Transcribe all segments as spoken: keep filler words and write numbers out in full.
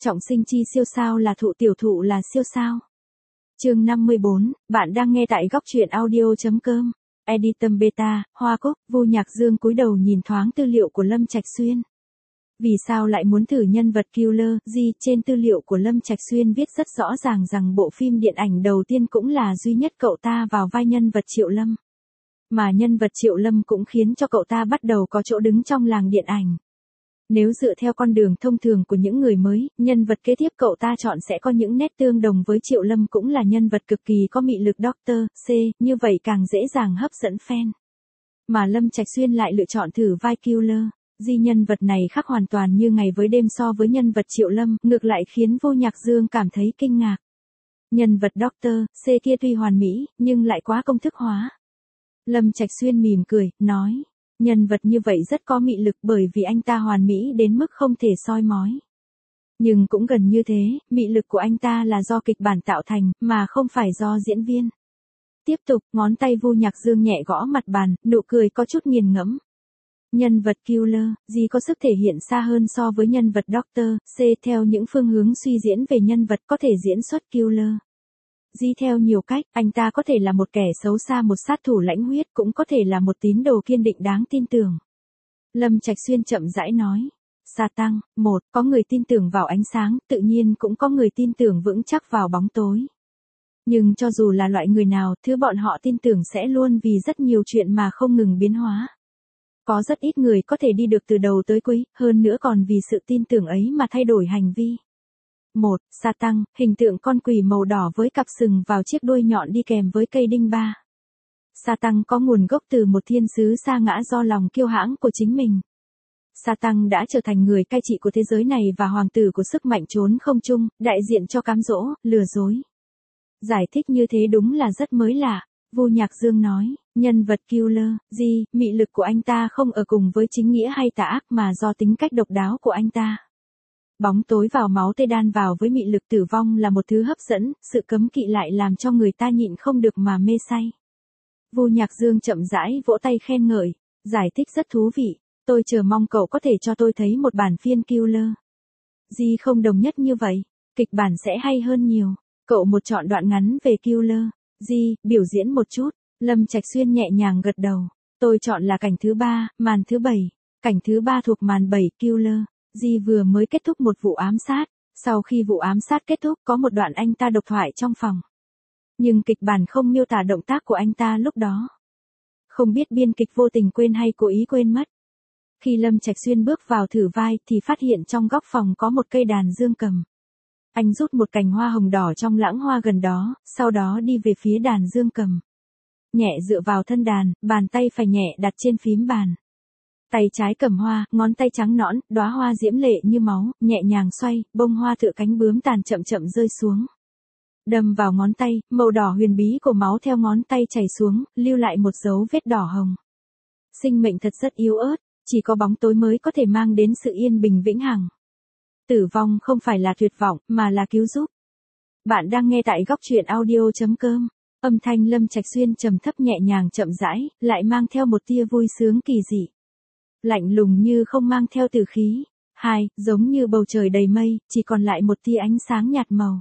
Trọng sinh chi siêu sao là thụ, tiểu thụ là siêu sao. Chương năm mươi bốn, bạn đang nghe tại góc truyện audio.com. Editum Beta, Hoa Cúc, Vu Nhạc Dương cúi đầu nhìn thoáng tư liệu của Lâm Trạch Xuyên. Vì sao lại muốn thử nhân vật Killer, gì, trên tư liệu của Lâm Trạch Xuyên viết rất rõ ràng rằng bộ phim điện ảnh đầu tiên cũng là duy nhất cậu ta vào vai nhân vật Triệu Lâm. Mà nhân vật Triệu Lâm cũng khiến cho cậu ta bắt đầu có chỗ đứng trong làng điện ảnh. Nếu dựa theo con đường thông thường của những người mới, nhân vật kế tiếp cậu ta chọn sẽ có những nét tương đồng với Triệu Lâm, cũng là nhân vật cực kỳ có mị lực Doctor C, như vậy càng dễ dàng hấp dẫn fan. Mà Lâm Trạch Xuyên lại lựa chọn thử vai Killer, di nhân vật này khác hoàn toàn như ngày với đêm so với nhân vật Triệu Lâm, ngược lại khiến Vu Nhạc Dương cảm thấy kinh ngạc. Nhân vật Doctor C kia tuy hoàn mỹ, nhưng lại quá công thức hóa. Lâm Trạch Xuyên mỉm cười, nói. Nhân vật như vậy rất có mị lực bởi vì anh ta hoàn mỹ đến mức không thể soi mói. Nhưng cũng gần như thế, mị lực của anh ta là do kịch bản tạo thành, mà không phải do diễn viên. Tiếp tục, ngón tay Vu Nhạc Dương nhẹ gõ mặt bàn, nụ cười có chút nghiền ngẫm. Nhân vật Killer, gì có sức thể hiện xa hơn so với nhân vật Doctor C theo những phương hướng suy diễn về nhân vật có thể diễn xuất Killer. Di theo nhiều cách, anh ta có thể là một kẻ xấu xa, một sát thủ lãnh huyết, cũng có thể là một tín đồ kiên định đáng tin tưởng. Lâm Trạch Xuyên chậm rãi nói. Sa tăng, một, có người tin tưởng vào ánh sáng, tự nhiên cũng có người tin tưởng vững chắc vào bóng tối. Nhưng cho dù là loại người nào, thứ bọn họ tin tưởng sẽ luôn vì rất nhiều chuyện mà không ngừng biến hóa. Có rất ít người có thể đi được từ đầu tới cuối, hơn nữa còn vì sự tin tưởng ấy mà thay đổi hành vi. một. Sa tăng, hình tượng con quỷ màu đỏ với cặp sừng vào chiếc đuôi nhọn đi kèm với cây đinh ba. Sa tăng có nguồn gốc từ một thiên sứ sa ngã do lòng kiêu hãnh của chính mình. Sa tăng đã trở thành người cai trị của thế giới này và hoàng tử của sức mạnh trốn không trung, đại diện cho cám dỗ, lừa dối. Giải thích như thế đúng là rất mới lạ. Vu Nhạc Dương nói, nhân vật Killer, gì, mị lực của anh ta không ở cùng với chính nghĩa hay tà ác mà do tính cách độc đáo của anh ta. Bóng tối vào máu tê đan vào với mị lực tử vong là một thứ hấp dẫn, sự cấm kỵ lại làm cho người ta nhịn không được mà mê say. Vu Nhạc Dương chậm rãi vỗ tay khen ngợi, giải thích rất thú vị, tôi chờ mong cậu có thể cho tôi thấy một bản phiên Killer. Di không đồng nhất như vậy, kịch bản sẽ hay hơn nhiều, cậu một chọn đoạn ngắn về Killer. Di, biểu diễn một chút. Lâm Trạch Xuyên nhẹ nhàng gật đầu. Tôi chọn là cảnh thứ ba, màn thứ bảy. Cảnh thứ ba thuộc màn bảy Killer. Di vừa mới kết thúc một vụ ám sát. Sau khi vụ ám sát kết thúc có một đoạn anh ta độc thoại trong phòng. Nhưng kịch bản không miêu tả động tác của anh ta lúc đó. Không biết biên kịch vô tình quên hay cố ý quên mất. Khi Lâm Trạch Xuyên bước vào thử vai thì phát hiện trong góc phòng có một cây đàn dương cầm. Anh rút một cành hoa hồng đỏ trong lãng hoa gần đó, sau đó đi về phía đàn dương cầm. Nhẹ dựa vào thân đàn, bàn tay phải nhẹ đặt trên phím bàn. Tay trái cầm hoa, ngón tay trắng nõn, đóa hoa diễm lệ như máu, nhẹ nhàng xoay, bông hoa tựa cánh bướm tàn chậm chậm rơi xuống. Đâm vào ngón tay, màu đỏ huyền bí của máu theo ngón tay chảy xuống, lưu lại một dấu vết đỏ hồng. Sinh mệnh thật rất yếu ớt, chỉ có bóng tối mới có thể mang đến sự yên bình vĩnh hằng. Tử vong không phải là tuyệt vọng, mà là cứu giúp. Bạn đang nghe tại góc truyện audio.com. Âm thanh Lâm Trạch Xuyên trầm thấp nhẹ nhàng chậm rãi, lại mang theo một tia vui sướng kỳ dị. Lạnh lùng như không mang theo tử khí. Hai, giống như bầu trời đầy mây, chỉ còn lại một tia ánh sáng nhạt màu.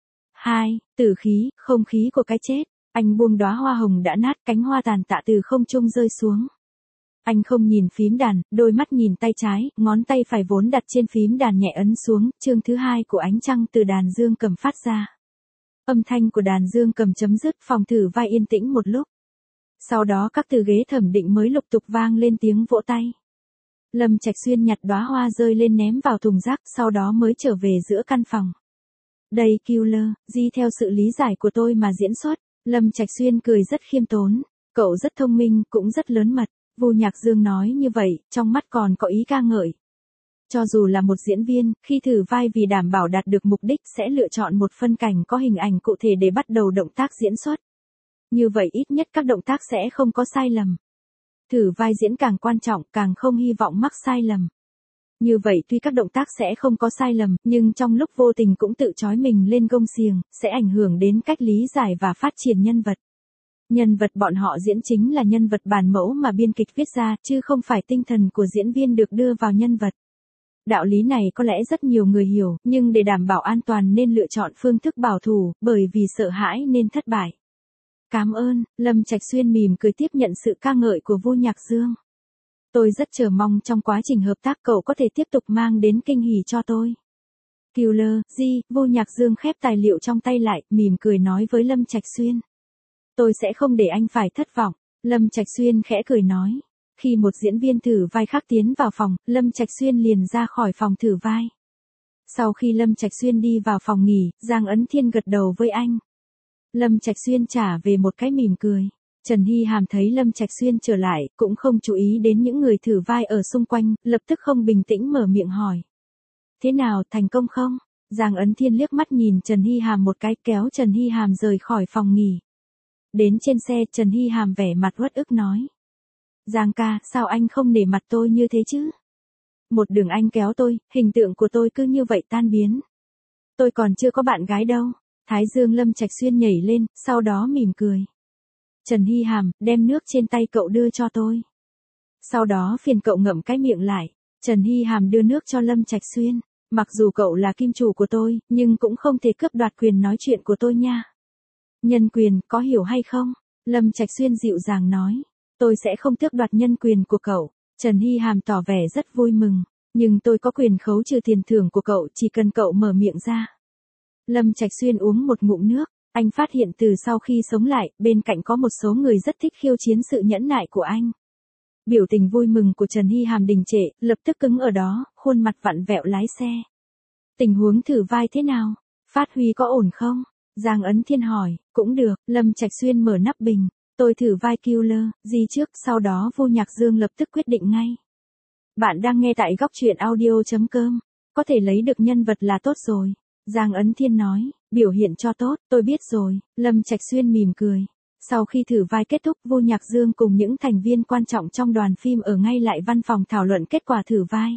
Hai, tử khí, không khí của cái chết. Anh buông đóa hoa hồng đã nát, cánh hoa tàn tạ từ không trung rơi xuống. Anh không nhìn phím đàn, đôi mắt nhìn tay trái, ngón tay phải vốn đặt trên phím đàn nhẹ ấn xuống, chương thứ hai của ánh trăng từ đàn dương cầm phát ra. Âm thanh của đàn dương cầm chấm dứt, phòng thử vai yên tĩnh một lúc. Sau đó các từ ghế thẩm định mới lục tục vang lên tiếng vỗ tay. Lâm Trạch Xuyên nhặt đóa hoa rơi lên ném vào thùng rác, sau đó mới trở về giữa căn phòng. Đây Killer, di theo sự lý giải của tôi mà diễn xuất. Lâm Trạch Xuyên cười rất khiêm tốn, cậu rất thông minh, cũng rất lớn mật. Vu Nhạc Dương nói như vậy, trong mắt còn có ý ca ngợi. Cho dù là một diễn viên, khi thử vai vì đảm bảo đạt được mục đích sẽ lựa chọn một phân cảnh có hình ảnh cụ thể để bắt đầu động tác diễn xuất. Như vậy ít nhất các động tác sẽ không có sai lầm. Thử vai diễn càng quan trọng, càng không hy vọng mắc sai lầm. Như vậy tuy các động tác sẽ không có sai lầm, nhưng trong lúc vô tình cũng tự trói mình lên gông xiềng, sẽ ảnh hưởng đến cách lý giải và phát triển nhân vật. Nhân vật bọn họ diễn chính là nhân vật bản mẫu mà biên kịch viết ra, chứ không phải tinh thần của diễn viên được đưa vào nhân vật. Đạo lý này có lẽ rất nhiều người hiểu, nhưng để đảm bảo an toàn nên lựa chọn phương thức bảo thủ, bởi vì sợ hãi nên thất bại. Cảm ơn, Lâm Trạch Xuyên mỉm cười tiếp nhận sự ca ngợi của Vu Nhạc Dương. Tôi rất chờ mong trong quá trình hợp tác cậu có thể tiếp tục mang đến kinh hỉ cho tôi. Killer, Di, Vu Nhạc Dương khép tài liệu trong tay lại, mỉm cười nói với Lâm Trạch Xuyên. Tôi sẽ không để anh phải thất vọng, Lâm Trạch Xuyên khẽ cười nói. Khi một diễn viên thử vai khác tiến vào phòng, Lâm Trạch Xuyên liền ra khỏi phòng thử vai. Sau khi Lâm Trạch Xuyên đi vào phòng nghỉ, Giang Ấn Thiên gật đầu với anh. Lâm Trạch Xuyên trả về một cái mỉm cười. Trần Hy Hàm thấy Lâm Trạch Xuyên trở lại, cũng không chú ý đến những người thử vai ở xung quanh, lập tức không bình tĩnh mở miệng hỏi. Thế nào, thành công không? Giang Ấn Thiên liếc mắt nhìn Trần Hy Hàm một cái, kéo Trần Hy Hàm rời khỏi phòng nghỉ. Đến trên xe, Trần Hy Hàm vẻ mặt uất ức nói. Giang ca, sao anh không nể mặt tôi như thế chứ? Một đường anh kéo tôi, hình tượng của tôi cứ như vậy tan biến. Tôi còn chưa có bạn gái đâu. Thái dương Lâm Trạch Xuyên nhảy lên, sau đó mỉm cười. Trần Hy Hàm, đem nước trên tay cậu đưa cho tôi. Sau đó phiền cậu ngậm cái miệng lại. Trần Hy Hàm đưa nước cho Lâm Trạch Xuyên. Mặc dù cậu là kim chủ của tôi, nhưng cũng không thể cướp đoạt quyền nói chuyện của tôi nha. Nhân quyền, có hiểu hay không? Lâm Trạch Xuyên dịu dàng nói. Tôi sẽ không tước đoạt nhân quyền của cậu. Trần Hy Hàm tỏ vẻ rất vui mừng. Nhưng tôi có quyền khấu trừ tiền thưởng của cậu chỉ cần cậu mở miệng ra. Lâm Trạch Xuyên uống một ngụm nước. Anh phát hiện từ sau khi sống lại, bên cạnh có một số người rất thích khiêu chiến sự nhẫn nại của anh. Biểu tình vui mừng của Trần Hy Hàm đình trệ, lập tức cứng ở đó, khuôn mặt vặn vẹo lái xe. Tình huống thử vai thế nào? Phát huy có ổn không? Giang Ấn Thiên hỏi. Cũng được, Lâm Trạch Xuyên mở nắp bình. Tôi thử vai Killer, Di trước, sau đó Vu Nhạc Dương lập tức quyết định ngay. Bạn đang nghe tại góc truyện audio chấm com. Có thể lấy được nhân vật là tốt rồi. Giang Ấn Thiên nói, biểu hiện cho tốt, tôi biết rồi. Lâm Trạch Xuyên mỉm cười. Sau khi thử vai kết thúc, Vu Nhạc Dương cùng những thành viên quan trọng trong đoàn phim ở ngay lại văn phòng thảo luận kết quả thử vai.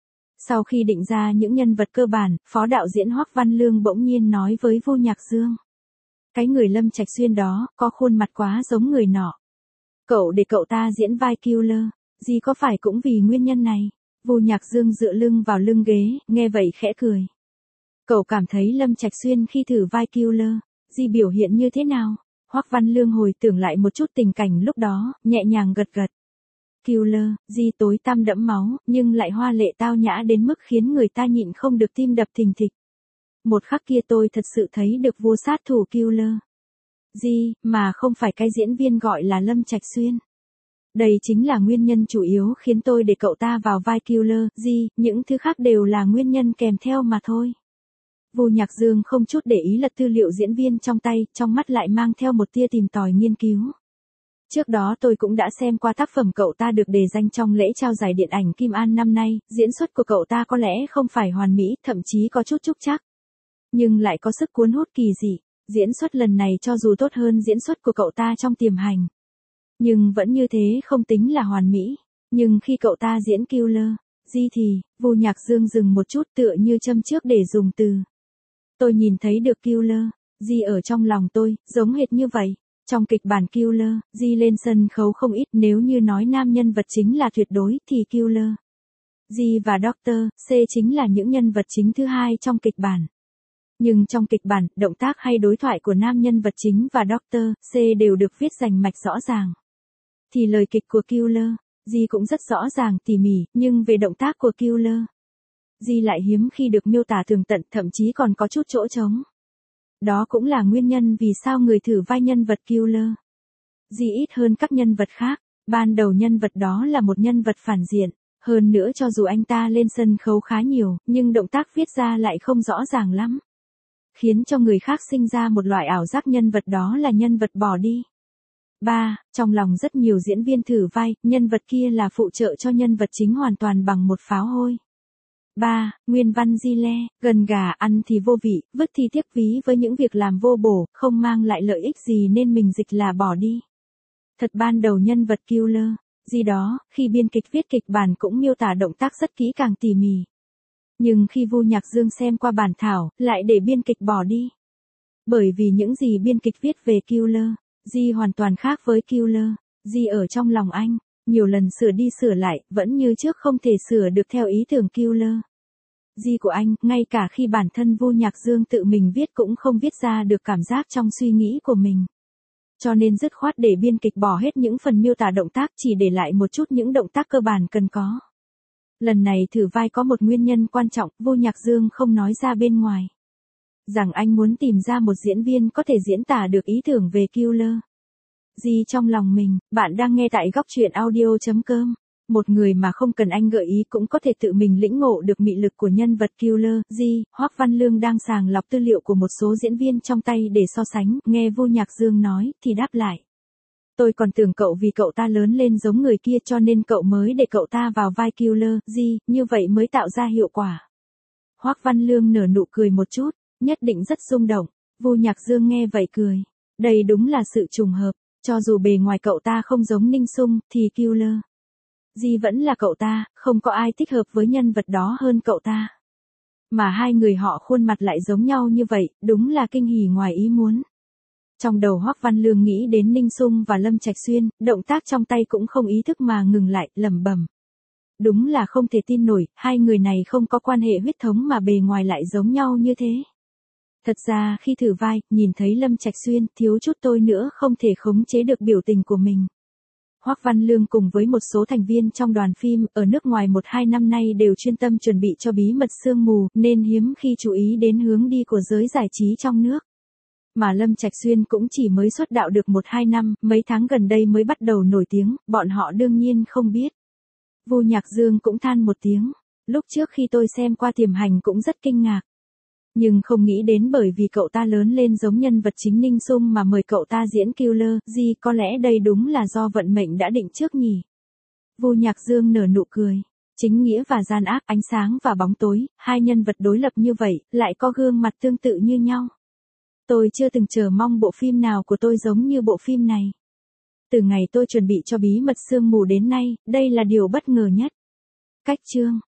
Sau khi định ra những nhân vật cơ bản, phó đạo diễn Hoắc Văn Lương bỗng nhiên nói với Vu Nhạc Dương. Cái người Lâm Trạch Xuyên đó, có khuôn mặt quá giống người nọ. Cậu để cậu ta diễn vai Killer, Di có phải cũng vì nguyên nhân này? Vu Nhạc Dương dựa lưng vào lưng ghế, nghe vậy khẽ cười. Cậu cảm thấy Lâm Trạch Xuyên khi thử vai Killer, Di biểu hiện như thế nào? Hoắc Văn Lương hồi tưởng lại một chút tình cảnh lúc đó, nhẹ nhàng gật gật. Killer, Di tối tăm đẫm máu, nhưng lại hoa lệ tao nhã đến mức khiến người ta nhịn không được tim đập thình thịch. Một khắc kia tôi thật sự thấy được vua sát thủ Killer. Di, mà không phải cái diễn viên gọi là Lâm Trạch Xuyên. Đây chính là nguyên nhân chủ yếu khiến tôi để cậu ta vào vai Killer, Di, những thứ khác đều là nguyên nhân kèm theo mà thôi. Vu Nhạc Dương không chút để ý lật tư liệu diễn viên trong tay, trong mắt lại mang theo một tia tìm tòi nghiên cứu. Trước đó tôi cũng đã xem qua tác phẩm cậu ta được đề danh trong lễ trao giải điện ảnh Kim An năm nay, diễn xuất của cậu ta có lẽ không phải hoàn mỹ, thậm chí có chút trúc trắc. Nhưng lại có sức cuốn hút kỳ dị, diễn xuất lần này cho dù tốt hơn diễn xuất của cậu ta trong tiềm hành. Nhưng vẫn như thế không tính là hoàn mỹ. Nhưng khi cậu ta diễn Killer, Di thì, Vu Nhạc Dương dừng một chút tựa như châm trước để dùng từ. Tôi nhìn thấy được Killer, Di ở trong lòng tôi, giống hệt như vậy. Trong kịch bản Killer, Di lên sân khấu không ít, nếu như nói nam nhân vật chính là tuyệt đối thì Killer, Di và Doctor C chính là những nhân vật chính thứ hai trong kịch bản. Nhưng trong kịch bản, động tác hay đối thoại của nam nhân vật chính và Doctor C đều được viết rành mạch rõ ràng. Thì lời kịch của Killer, Di cũng rất rõ ràng tỉ mỉ, nhưng về động tác của Killer, Di lại hiếm khi được miêu tả tường tận, thậm chí còn có chút chỗ trống. Đó cũng là nguyên nhân vì sao người thử vai nhân vật Killer, Di ít hơn các nhân vật khác. Ban đầu nhân vật đó là một nhân vật phản diện. Hơn nữa cho dù anh ta lên sân khấu khá nhiều, nhưng động tác viết ra lại không rõ ràng lắm. Khiến cho người khác sinh ra một loại ảo giác nhân vật đó là nhân vật bỏ đi. ba. Trong lòng rất nhiều diễn viên thử vai, nhân vật kia là phụ trợ cho nhân vật chính hoàn toàn bằng một pháo hôi. ba. Nguyên văn Di Le, gần gà ăn thì vô vị, vứt thì tiếc ví với những việc làm vô bổ, không mang lại lợi ích gì nên mình dịch là bỏ đi. Thật ban đầu nhân vật Killer, Di đó, khi biên kịch viết kịch bản cũng miêu tả động tác rất kỹ càng tỉ mỉ. Nhưng khi Vu Nhạc Dương xem qua bản thảo, lại để biên kịch bỏ đi. Bởi vì những gì biên kịch viết về Killer, Di hoàn toàn khác với Killer, Di ở trong lòng anh, nhiều lần sửa đi sửa lại, vẫn như trước không thể sửa được theo ý tưởng Killer, Di của anh, ngay cả khi bản thân Vu Nhạc Dương tự mình viết cũng không viết ra được cảm giác trong suy nghĩ của mình. Cho nên dứt khoát để biên kịch bỏ hết những phần miêu tả động tác, chỉ để lại một chút những động tác cơ bản cần có. Lần này thử vai có một nguyên nhân quan trọng, Vu Nhạc Dương không nói ra bên ngoài. Rằng anh muốn tìm ra một diễn viên có thể diễn tả được ý tưởng về Killer. Di trong lòng mình, bạn đang nghe tại góc truyện audio chấm com. Một người mà không cần anh gợi ý cũng có thể tự mình lĩnh ngộ được mị lực của nhân vật Killer. Di, Hoắc Văn Lương đang sàng lọc tư liệu của một số diễn viên trong tay để so sánh, nghe Vu Nhạc Dương nói, thì đáp lại. Tôi còn tưởng cậu vì cậu ta lớn lên giống người kia cho nên cậu mới để cậu ta vào vai Killer. Di, như vậy mới tạo ra hiệu quả. Hoắc Văn Lương nở nụ cười một chút, nhất định rất rung động. Vu Nhạc Dương nghe vậy cười. Đây đúng là sự trùng hợp, cho dù bề ngoài cậu ta không giống Ninh Sung, thì Killer Di vẫn là cậu ta, không có ai thích hợp với nhân vật đó hơn cậu ta. Mà hai người họ khuôn mặt lại giống nhau như vậy, đúng là kinh hỉ ngoài ý muốn. Trong đầu Hoắc Văn Lương nghĩ đến Ninh Sung và Lâm Trạch Xuyên, động tác trong tay cũng không ý thức mà ngừng lại, lẩm bẩm. Đúng là không thể tin nổi, hai người này không có quan hệ huyết thống mà bề ngoài lại giống nhau như thế. Thật ra khi thử vai, nhìn thấy Lâm Trạch Xuyên, thiếu chút tôi nữa không thể khống chế được biểu tình của mình. Hoắc Văn Lương cùng với một số thành viên trong đoàn phim ở nước ngoài một hai năm nay đều chuyên tâm chuẩn bị cho Bí mật sương mù, nên hiếm khi chú ý đến hướng đi của giới giải trí trong nước. Mà Lâm Trạch Xuyên cũng chỉ mới xuất đạo được một hai năm, mấy tháng gần đây mới bắt đầu nổi tiếng, bọn họ đương nhiên không biết. Vu Nhạc Dương cũng than một tiếng, lúc trước khi tôi xem qua tiềm hành cũng rất kinh ngạc. Nhưng không nghĩ đến bởi vì cậu ta lớn lên giống nhân vật chính Ninh Sung mà mời cậu ta diễn Killer. Di, có lẽ đây đúng là do vận mệnh đã định trước nhỉ. Vu Nhạc Dương nở nụ cười. Chính nghĩa và gian ác, ánh sáng và bóng tối, hai nhân vật đối lập như vậy, lại có gương mặt tương tự như nhau. Tôi chưa từng chờ mong bộ phim nào của tôi giống như bộ phim này. Từ ngày tôi chuẩn bị cho Bí mật sương mù đến nay, đây là điều bất ngờ nhất. Cách chương